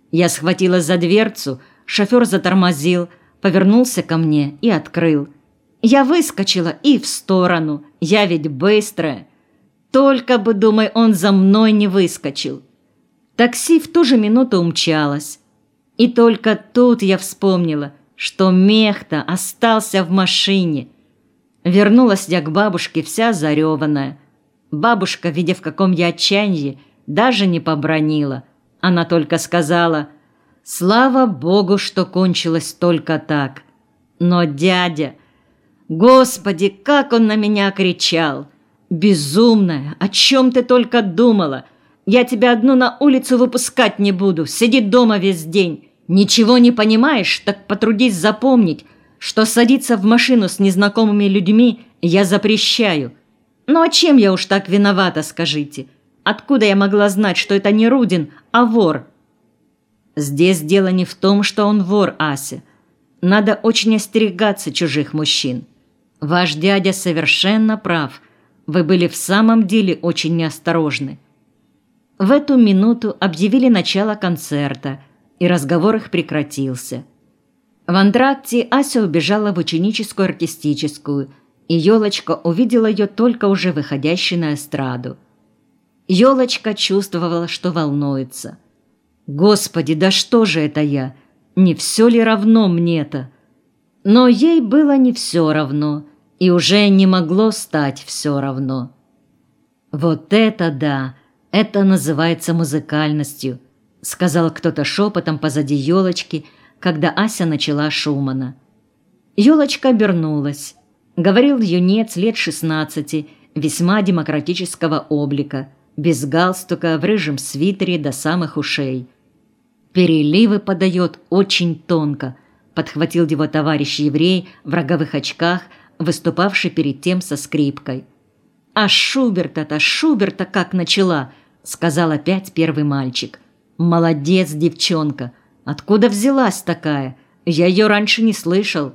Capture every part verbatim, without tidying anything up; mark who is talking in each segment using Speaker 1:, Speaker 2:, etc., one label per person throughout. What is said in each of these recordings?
Speaker 1: Я схватилась за дверцу, шофер затормозил, повернулся ко мне и открыл. Я выскочила и в сторону. Я ведь быстрая. Только бы, думай, он за мной не выскочил. Такси в ту же минуту умчалось. И только тут я вспомнила, что мех-то остался в машине. Вернулась я к бабушке вся зареванная. Бабушка, видя, в каком я отчаянии, даже не побранила. Она только сказала: «Слава Богу, что кончилось только так». Но дядя, Господи, как он на меня кричал! «Безумная, о чем ты только думала? Я тебя одну на улицу выпускать не буду, сиди дома весь день. Ничего не понимаешь, так потрудись запомнить, что садиться в машину с незнакомыми людьми я запрещаю». Ну а чем я уж так виновата, скажите? Откуда я могла знать, что это не Рудин, а вор? Здесь дело не в том, что он вор, Ася. Надо очень остерегаться чужих мужчин. Ваш дядя совершенно прав. Вы были в самом деле очень неосторожны. В эту минуту объявили начало концерта, и разговор их прекратился. В антракте Ася убежала в ученическую артистическую, и Ёлочка увидела ее только уже выходящей на эстраду. Ёлочка чувствовала, что волнуется. «Господи, да что же это я? Не все ли равно мне-то?» Но ей было не все равно, и уже не могло стать все равно. «Вот это да! Это называется музыкальностью», — сказал кто-то шепотом позади Ёлочки, когда Ася начала Шумана. Ёлочка обернулась. Говорил юнец лет шестнадцати, весьма демократического облика, без галстука, в рыжем свитере до самых ушей. «Переливы подает очень тонко», — подхватил его товарищ-еврей в роговых очках, выступавший перед тем со скрипкой. «А Шуберта-то, Шуберта как начала», — сказал опять первый мальчик. «Молодец, девчонка! Откуда взялась такая? Я ее раньше не слышал».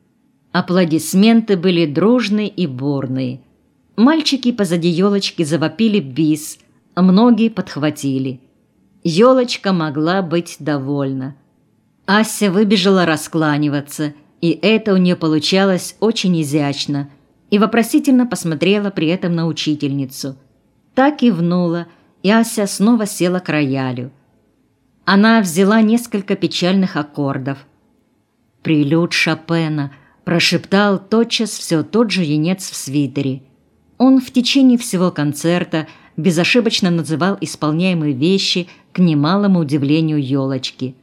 Speaker 1: Аплодисменты были дружные и бурные. Мальчики позади Ёлочки завопили бис, а многие подхватили. Ёлочка могла быть довольна. Ася выбежала раскланиваться, и это у нее получалось очень изящно, и вопросительно посмотрела при этом на учительницу. Та кивнула, и Ася снова села к роялю. Она взяла несколько печальных аккордов. «Прелюд Шопена», — прошептал тотчас все тот же юнец в свитере. Он в течение всего концерта безошибочно называл исполняемые вещи к немалому удивлению Ёлочки.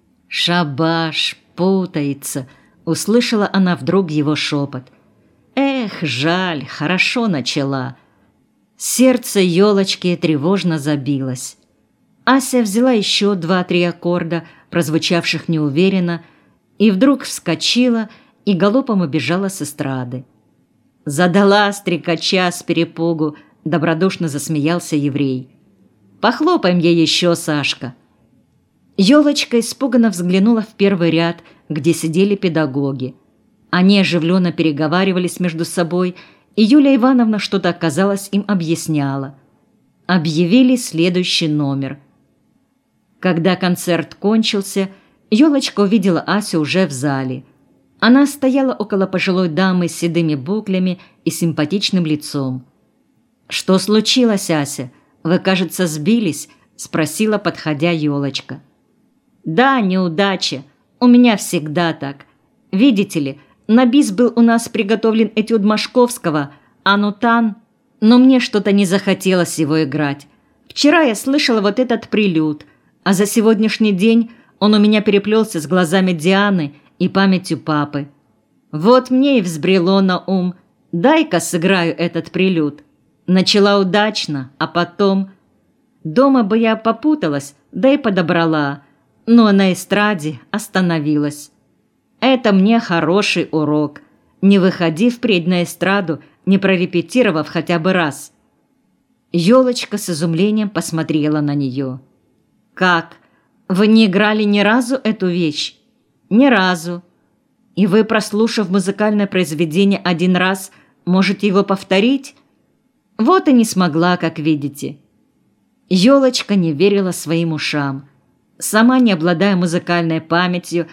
Speaker 1: «Шабаш, путается», — услышала она вдруг его шепот. «Эх, жаль, хорошо начала». Сердце Ёлочки тревожно забилось. Ася взяла еще два-три аккорда, прозвучавших неуверенно, и вдруг вскочила и галопом убежала с эстрады. «Задала стрекача с перепугу», — добродушно засмеялся еврей. «Похлопаем ей еще, Сашка». Ёлочка испуганно взглянула в первый ряд, где сидели педагоги. Они оживленно переговаривались между собой, и Юлия Ивановна что-то, казалось, им объясняла. Объявили следующий номер. Когда концерт кончился, Ёлочка увидела Асю уже в зале. Она стояла около пожилой дамы с седыми буклями и симпатичным лицом. «Что случилось, Ася? Вы, кажется, сбились?» – спросила, подходя Ёлочка. «Да, неудача. У меня всегда так. Видите ли, на бис был у нас приготовлен этюд Машковского, Анутан, но мне что-то не захотелось его играть. Вчера я слышала вот этот прелюд, а за сегодняшний день он у меня переплелся с глазами Дианы и памятью папы. Вот мне и взбрело на ум: дай-ка сыграю этот прелюд. Начала удачно, а потом... Дома бы я попуталась, да и подобрала, но на эстраде остановилась. Это мне хороший урок. Не выходи впредь на эстраду, не прорепетировав хотя бы раз». Ёлочка с изумлением посмотрела на нее. «Как? Вы не играли ни разу эту вещь?» «Ни разу. И вы, прослушав музыкальное произведение один раз, можете его повторить?» «Вот и не смогла, как видите». Ёлочка не верила своим ушам. Сама, не обладая музыкальной памятью,